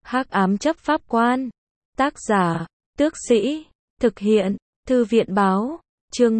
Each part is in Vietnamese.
Hắc ám chấp pháp quan. Tác giả, Tước Sĩ. Thực hiện, Thư viện báo. Chương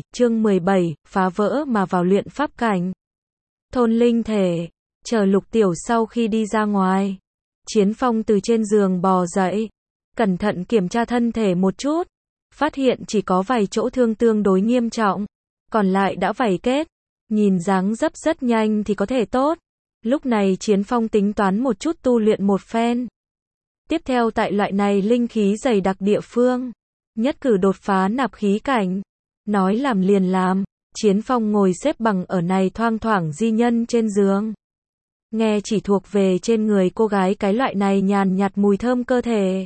17, phá vỡ mà vào luyện pháp cảnh. Thôn linh thể. Chờ Lục Tiểu sau khi đi ra ngoài, Chiến Phong từ trên giường bò dậy, cẩn thận kiểm tra thân thể một chút, phát hiện chỉ có vài chỗ thương tương đối nghiêm trọng, còn lại đã vảy kết, nhìn dáng dấp rất nhanh thì có thể tốt. Lúc này Chiến Phong tính toán một chút tu luyện một phen. Tiếp theo tại loại này linh khí dày đặc địa phương, nhất cử đột phá nạp khí cảnh. Nói làm liền làm, Chiến Phong ngồi xếp bằng ở này thoang thoảng di nhân trên giường. Nghe chỉ thuộc về trên người cô gái cái loại này nhàn nhạt mùi thơm cơ thể.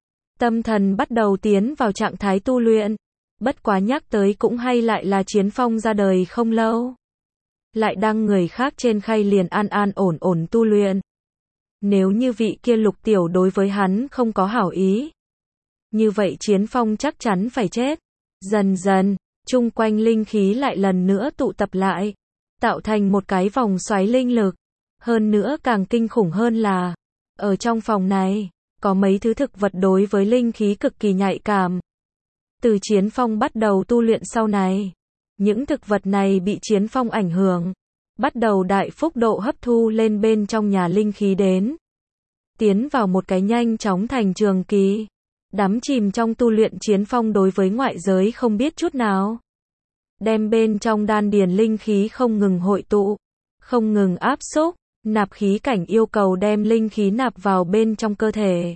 Tâm thần bắt đầu tiến vào trạng thái tu luyện. Bất quá nhắc tới cũng hay, lại là Chiến Phong ra đời không lâu, lại đăng người khác trên khay liền an ổn tu luyện. Nếu như vị kia Lục Tiểu đối với hắn không có hảo ý, như vậy Chiến Phong chắc chắn phải chết. Dần dần, chung quanh linh khí lại lần nữa tụ tập lại, tạo thành một cái vòng xoáy linh lực. Hơn nữa càng kinh khủng hơn là, ở trong phòng này, có mấy thứ thực vật đối với linh khí cực kỳ nhạy cảm. Từ Chiến Phong bắt đầu tu luyện sau này, những thực vật này bị Chiến Phong ảnh hưởng, bắt đầu đại phúc độ hấp thu lên bên trong nhà linh khí đến. Tiến vào một cái nhanh chóng thành trường kỳ. Đắm chìm trong tu luyện Chiến Phong đối với ngoại giới không biết chút nào. Đem bên trong đan điền linh khí không ngừng hội tụ, không ngừng áp xúc. Nạp khí cảnh yêu cầu đem linh khí nạp vào bên trong cơ thể,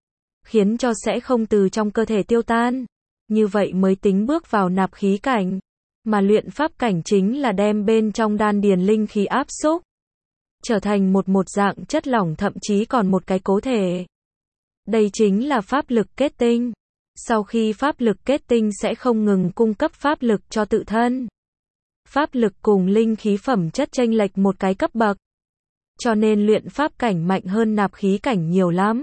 khiến cho sẽ không từ trong cơ thể tiêu tan. Như vậy mới tính bước vào nạp khí cảnh. Mà luyện pháp cảnh chính là đem bên trong đan điền linh khí áp xúc, trở thành một dạng chất lỏng, thậm chí còn một cái cố thể. Đây chính là pháp lực kết tinh. Sau khi pháp lực kết tinh sẽ không ngừng cung cấp pháp lực cho tự thân. Pháp lực cùng linh khí phẩm chất chênh lệch một cái cấp bậc, cho nên luyện pháp cảnh mạnh hơn nạp khí cảnh nhiều lắm.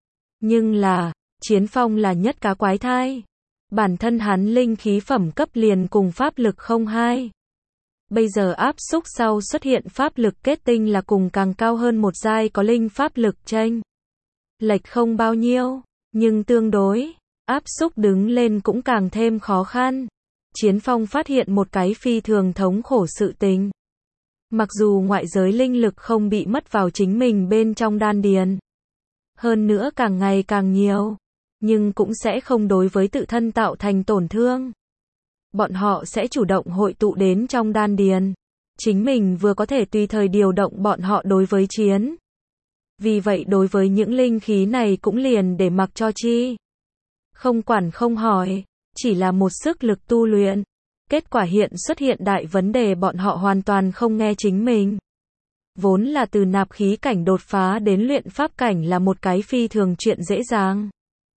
Nhưng là, Chiến Phong là nhất cá quái thai. Bản thân hắn linh khí phẩm cấp liền cùng pháp lực không hai. Bây giờ áp xúc sau xuất hiện pháp lực kết tinh là cùng càng cao hơn một giai có linh pháp lực chênh lệch không bao nhiêu, nhưng tương đối, áp xúc đứng lên cũng càng thêm khó khăn. Chiến Phong phát hiện một cái phi thường thống khổ sự tình. Mặc dù ngoại giới linh lực không bị mất vào chính mình bên trong đan điền, hơn nữa càng ngày càng nhiều, nhưng cũng sẽ không đối với tự thân tạo thành tổn thương. Bọn họ sẽ chủ động hội tụ đến trong đan điền. Chính mình vừa có thể tùy thời điều động bọn họ đối với chiến. Vì vậy đối với những linh khí này cũng liền để mặc cho chi. Không quản không hỏi, chỉ là một sức lực tu luyện. Kết quả hiện xuất hiện đại vấn đề, bọn họ hoàn toàn không nghe chính mình. Vốn là từ nạp khí cảnh đột phá đến luyện pháp cảnh là một cái phi thường chuyện dễ dàng.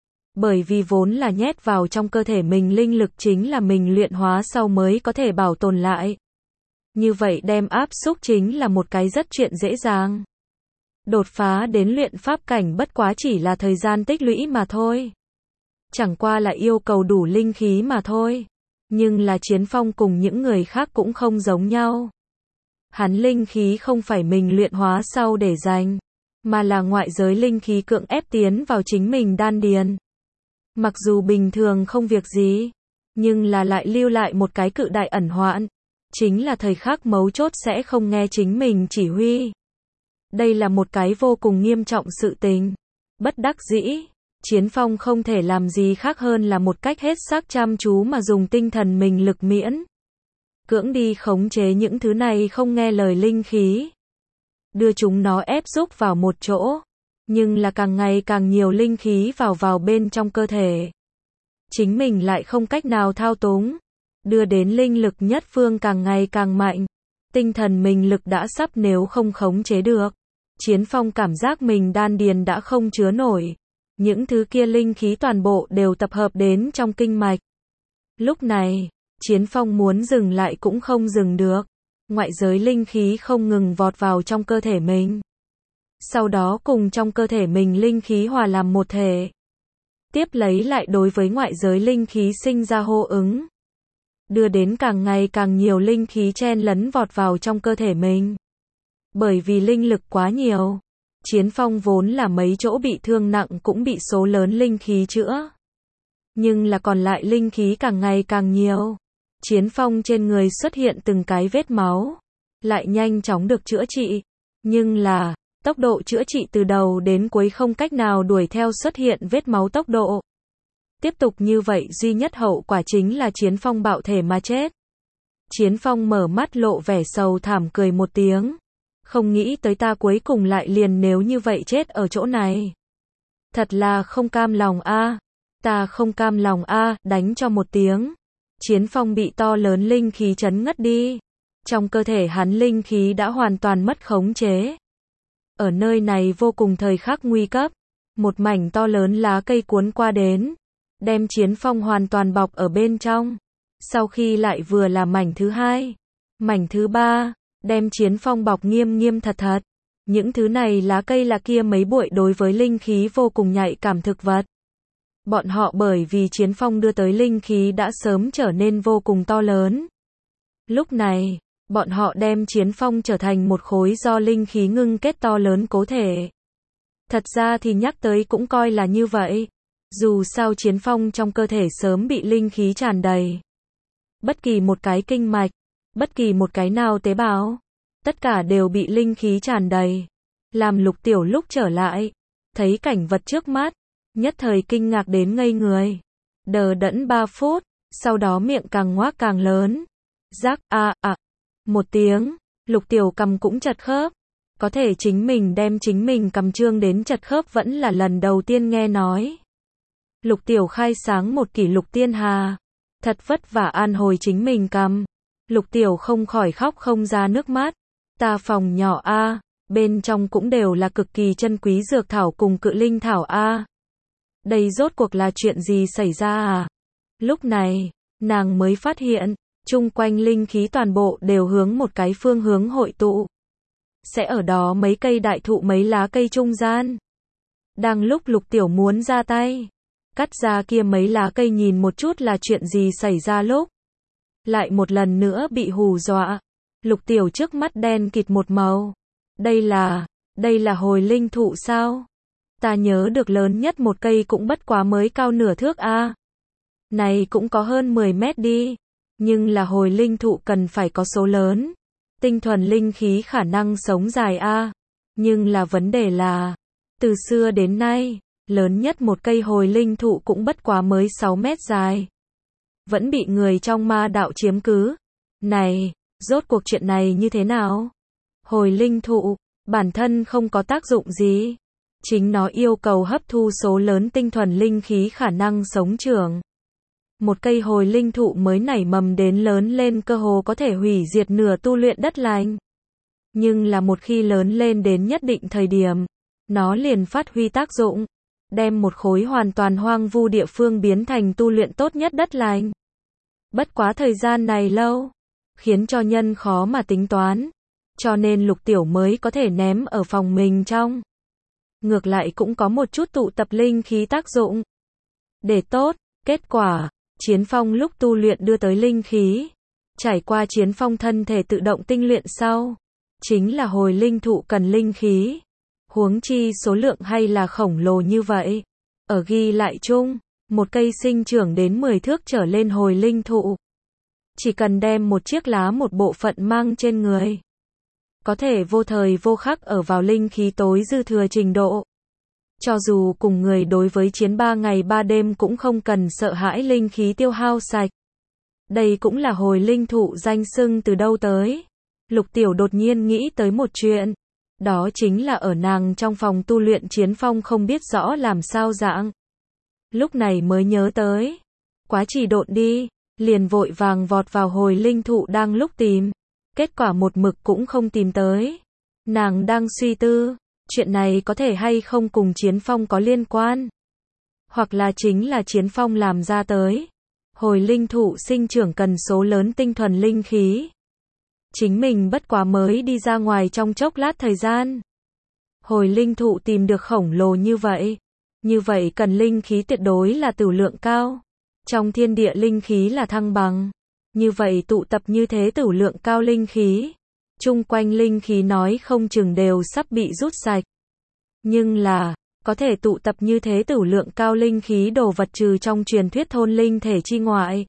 Bởi vì vốn là nhét vào trong cơ thể mình linh lực chính là mình luyện hóa sau mới có thể bảo tồn lại. Như vậy đem áp xúc chính là một cái rất chuyện dễ dàng. Đột phá đến luyện pháp cảnh bất quá chỉ là thời gian tích lũy mà thôi. Chẳng qua là yêu cầu đủ linh khí mà thôi. Nhưng là Chiến Phong cùng những người khác cũng không giống nhau. Hắn linh khí không phải mình luyện hóa sau để dành, mà là ngoại giới linh khí cưỡng ép tiến vào chính mình đan điền. Mặc dù bình thường không việc gì, nhưng là lại lưu lại một cái cự đại ẩn hoạn. Chính là thời khắc mấu chốt sẽ không nghe chính mình chỉ huy. Đây là một cái vô cùng nghiêm trọng sự tình. Bất đắc dĩ, Chiến Phong không thể làm gì khác hơn là một cách hết sức chăm chú mà dùng tinh thần mình lực miễn cưỡng đi khống chế những thứ này không nghe lời linh khí. Đưa chúng nó ép xúc vào một chỗ. Nhưng là càng ngày càng nhiều linh khí vào bên trong cơ thể. Chính mình lại không cách nào thao túng. Đưa đến linh lực nhất phương càng ngày càng mạnh. Tinh thần mình lực đã sắp nếu không khống chế được. Chiến Phong cảm giác mình đan điền đã không chứa nổi. Những thứ kia linh khí toàn bộ đều tập hợp đến trong kinh mạch. Lúc này, Chiến Phong muốn dừng lại cũng không dừng được. Ngoại giới linh khí không ngừng vọt vào trong cơ thể mình. Sau đó cùng trong cơ thể mình linh khí hòa làm một thể. Tiếp lấy lại đối với ngoại giới linh khí sinh ra hô ứng. Đưa đến càng ngày càng nhiều linh khí chen lấn vọt vào trong cơ thể mình. Bởi vì linh lực quá nhiều, Chiến Phong vốn là mấy chỗ bị thương nặng cũng bị số lớn linh khí chữa. Nhưng là còn lại linh khí càng ngày càng nhiều. Chiến Phong trên người xuất hiện từng cái vết máu, lại nhanh chóng được chữa trị. Nhưng là, tốc độ chữa trị từ đầu đến cuối không cách nào đuổi theo xuất hiện vết máu tốc độ. Tiếp tục như vậy duy nhất hậu quả chính là Chiến Phong bạo thể mà chết. Chiến Phong mở mắt lộ vẻ sầu thảm cười một tiếng. Không nghĩ tới ta cuối cùng lại liền nếu như vậy chết ở chỗ này. Thật là không cam lòng a. Ta không cam lòng a, đánh cho một tiếng. Chiến Phong bị to lớn linh khí chấn ngất đi. Trong cơ thể hắn linh khí đã hoàn toàn mất khống chế. Ở nơi này vô cùng thời khắc nguy cấp, một mảnh to lớn lá cây cuốn qua đến, đem Chiến Phong hoàn toàn bọc ở bên trong. Sau khi lại vừa là mảnh thứ hai, mảnh thứ ba, đem Chiến Phong bọc nghiêm nghiêm thật thật. Những thứ này lá cây là kia mấy bụi đối với linh khí vô cùng nhạy cảm thực vật. Bọn họ bởi vì Chiến Phong đưa tới linh khí đã sớm trở nên vô cùng to lớn. Lúc này, bọn họ đem Chiến Phong trở thành một khối do linh khí ngưng kết to lớn cố thể. Thật ra thì nhắc tới cũng coi là như vậy. Dù sao Chiến Phong trong cơ thể sớm bị linh khí tràn đầy. Bất kỳ một cái kinh mạch, bất kỳ một cái nào tế bào, tất cả đều bị linh khí tràn đầy. Làm Lục Tiểu lúc trở lại, thấy cảnh vật trước mắt, nhất thời kinh ngạc đến ngây người. Đờ đẫn 3 phút, sau đó miệng càng ngoác càng lớn. Rắc một tiếng, Lục Tiểu cầm cũng chật khớp. Có thể chính mình đem chính mình cầm trương đến chật khớp vẫn là lần đầu tiên nghe nói. Lục Tiểu khai sáng một kỷ lục tiên hà. Thật vất vả an hồi chính mình cầm. Lục Tiểu không khỏi khóc không ra nước mắt. Ta phòng nhỏ a, bên trong cũng đều là cực kỳ chân quý dược thảo cùng cự linh thảo a. Đây rốt cuộc là chuyện gì xảy ra à? Lúc này, nàng mới phát hiện, chung quanh linh khí toàn bộ đều hướng một cái phương hướng hội tụ. Sẽ ở đó mấy cây đại thụ mấy lá cây trung gian. Đang lúc Lục Tiểu muốn ra tay, cắt ra kia mấy lá cây nhìn một chút là chuyện gì xảy ra lúc. Lại một lần nữa bị hù dọa. Lục Tiểu trước mắt đen kịt một màu. Đây là hồi linh thụ sao? Ta nhớ được lớn nhất một cây cũng bất quá mới cao nửa thước a. Này cũng có hơn 10 mét đi. Nhưng là hồi linh thụ cần phải có số lớn. Tinh thuần linh khí khả năng sống dài a. Nhưng là vấn đề là, từ xưa đến nay, lớn nhất một cây hồi linh thụ cũng bất quá mới 6 mét dài. Vẫn bị người trong ma đạo chiếm cứ. Này, rốt cuộc chuyện này như thế nào? Hồi linh thụ, bản thân không có tác dụng gì. Chính nó yêu cầu hấp thu số lớn tinh thuần linh khí khả năng sống trưởng. Một cây hồi linh thụ mới nảy mầm đến lớn lên cơ hồ có thể hủy diệt nửa tu luyện đất lành. Nhưng là một khi lớn lên đến nhất định thời điểm, nó liền phát huy tác dụng, đem một khối hoàn toàn hoang vu địa phương biến thành tu luyện tốt nhất đất lành. Bất quá thời gian này lâu, khiến cho nhân khó mà tính toán, cho nên Lục Tiểu mới có thể ném ở phòng mình trong. Ngược lại cũng có một chút tụ tập linh khí tác dụng. Để tốt, kết quả, Chiến Phong lúc tu luyện đưa tới linh khí, trải qua Chiến Phong thân thể tự động tinh luyện sau, chính là hồi linh thụ cần linh khí. Huống chi số lượng hay là khổng lồ như vậy. Ở ghi lại chung, một cây sinh trưởng đến 10 thước trở lên hồi linh thụ. Chỉ cần đem một chiếc lá một bộ phận mang trên người, có thể vô thời vô khắc ở vào linh khí tối dư thừa trình độ. Cho dù cùng người đối với chiến 3 ngày 3 đêm cũng không cần sợ hãi linh khí tiêu hao sạch. Đây cũng là hồi linh thụ danh xưng từ đâu tới. Lục Tiểu đột nhiên nghĩ tới một chuyện. Đó chính là ở nàng trong phòng tu luyện Chiến Phong không biết rõ làm sao dạng. Lúc này mới nhớ tới. Quá trì độn đi, liền vội vàng vọt vào hồi linh thụ đang lúc tìm. Kết quả một mực cũng không tìm tới. Nàng đang suy tư, chuyện này có thể hay không cùng Chiến Phong có liên quan. Hoặc là chính là Chiến Phong làm ra tới. Hồi linh thụ sinh trưởng cần số lớn tinh thuần linh khí. Chính mình bất quá mới đi ra ngoài trong chốc lát thời gian. Hồi linh thụ tìm được khổng lồ như vậy. Như vậy cần linh khí tuyệt đối là tửu lượng cao. Trong thiên địa linh khí là thăng bằng. Như vậy tụ tập như thế tửu lượng cao linh khí. Chung quanh linh khí nói không chừng đều sắp bị rút sạch. Nhưng là, có thể tụ tập như thế tửu lượng cao linh khí đồ vật trừ trong truyền thuyết thôn linh thể chi ngoại.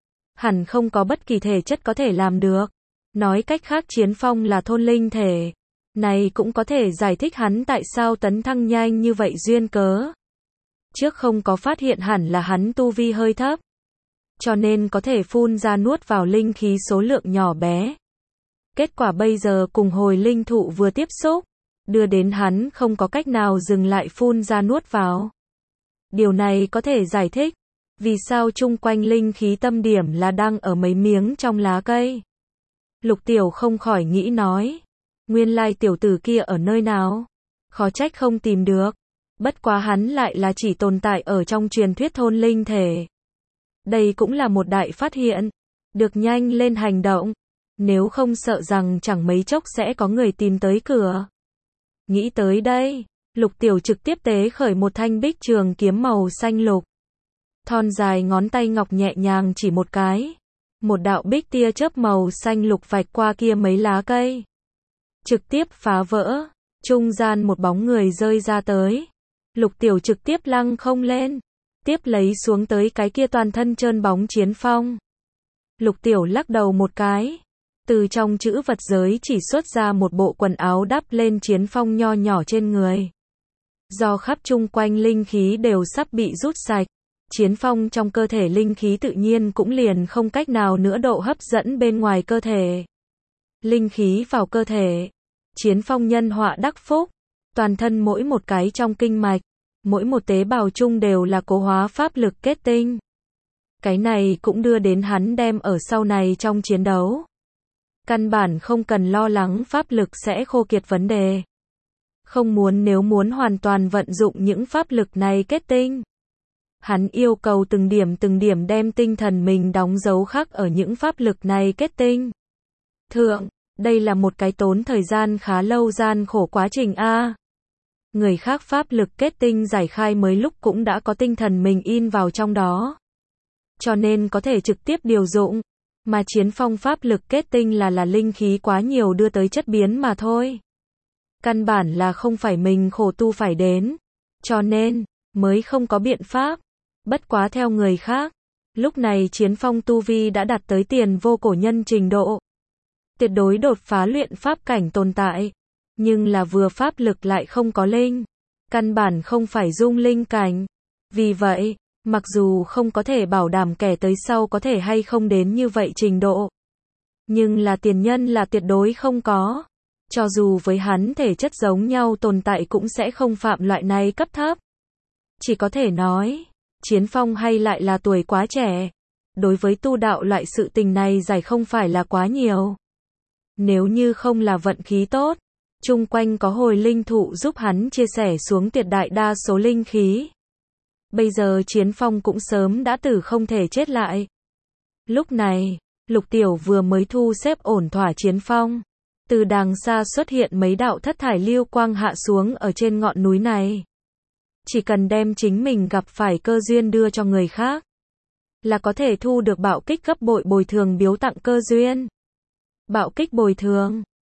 Hẳn không có bất kỳ thể chất có thể làm được. Nói cách khác Chiến Phong là thôn linh thể. Này cũng có thể giải thích hắn tại sao tấn thăng nhanh như vậy duyên cớ. Trước không có phát hiện hẳn là hắn tu vi hơi thấp. Cho nên có thể phun ra nuốt vào linh khí số lượng nhỏ bé. Kết quả bây giờ cùng hồi linh thụ vừa tiếp xúc, đưa đến hắn không có cách nào dừng lại phun ra nuốt vào. Điều này có thể giải thích vì sao chung quanh linh khí tâm điểm là đang ở mấy miếng trong lá cây. Lục Tiểu không khỏi nghĩ nói, nguyên lai tiểu tử kia ở nơi nào? Khó trách không tìm được. Bất quá hắn lại là chỉ tồn tại ở trong truyền thuyết thôn linh thể. Đây cũng là một đại phát hiện. Được nhanh lên hành động. Nếu không sợ rằng chẳng mấy chốc sẽ có người tìm tới cửa. Nghĩ tới đây, Lục Tiểu trực tiếp tế khởi một thanh bích trường kiếm màu xanh lục. Thon dài ngón tay ngọc nhẹ nhàng chỉ một cái. Một đạo bích tia chớp màu xanh lục vạch qua kia mấy lá cây. Trực tiếp phá vỡ. Trung gian một bóng người rơi ra tới. Lục Tiểu trực tiếp lăng không lên. Tiếp lấy xuống tới cái kia toàn thân trơn bóng Chiến Phong. Lục Tiểu lắc đầu một cái. Từ trong chữ vật giới chỉ xuất ra một bộ quần áo đắp lên Chiến Phong nho nhỏ trên người. Do khắp chung quanh linh khí đều sắp bị rút sạch. Chiến Phong trong cơ thể linh khí tự nhiên cũng liền không cách nào nữa độ hấp dẫn bên ngoài cơ thể. Linh khí vào cơ thể. Chiến Phong nhân họa đắc phúc. Toàn thân mỗi một cái trong kinh mạch. Mỗi một tế bào chung đều là cố hóa pháp lực kết tinh. Cái này cũng đưa đến hắn đem ở sau này trong chiến đấu. Căn bản không cần lo lắng pháp lực sẽ khô kiệt vấn đề. Không muốn nếu muốn hoàn toàn vận dụng những pháp lực này kết tinh. Hắn yêu cầu từng điểm đem tinh thần mình đóng dấu khắc ở những pháp lực này kết tinh. Thượng, đây là một cái tốn thời gian khá lâu gian khổ quá trình a. Người khác pháp lực kết tinh giải khai mới lúc cũng đã có tinh thần mình in vào trong đó. Cho nên có thể trực tiếp điều dụng. Mà Chiến Phong pháp lực kết tinh là linh khí quá nhiều đưa tới chất biến mà thôi. Căn bản là không phải mình khổ tu phải đến. Cho nên, mới không có biện pháp. Bất quá theo người khác. Lúc này Chiến Phong tu vi đã đạt tới tiền vô cổ nhân trình độ. Tuyệt đối đột phá luyện pháp cảnh tồn tại. Nhưng là vừa pháp lực lại không có linh. Căn bản không phải dung linh cảnh. Vì vậy, mặc dù không có thể bảo đảm kẻ tới sau có thể hay không đến như vậy trình độ. Nhưng là tiền nhân là tuyệt đối không có. Cho dù với hắn thể chất giống nhau tồn tại cũng sẽ không phạm loại này cấp thấp. Chỉ có thể nói, Chiến Phong hay lại là tuổi quá trẻ. Đối với tu đạo loại sự tình này giải không phải là quá nhiều. Nếu như không là vận khí tốt, chung quanh có hồi linh thụ giúp hắn chia sẻ xuống tuyệt đại đa số linh khí. Bây giờ Chiến Phong cũng sớm đã tử không thể chết lại. Lúc này, Lục Tiểu vừa mới thu xếp ổn thỏa Chiến Phong. Từ đàng xa xuất hiện mấy đạo thất thải lưu quang hạ xuống ở trên ngọn núi này. Chỉ cần đem chính mình gặp phải cơ duyên đưa cho người khác, là có thể thu được bạo kích gấp bội bồi thường biếu tặng cơ duyên. Bạo kích bồi thường,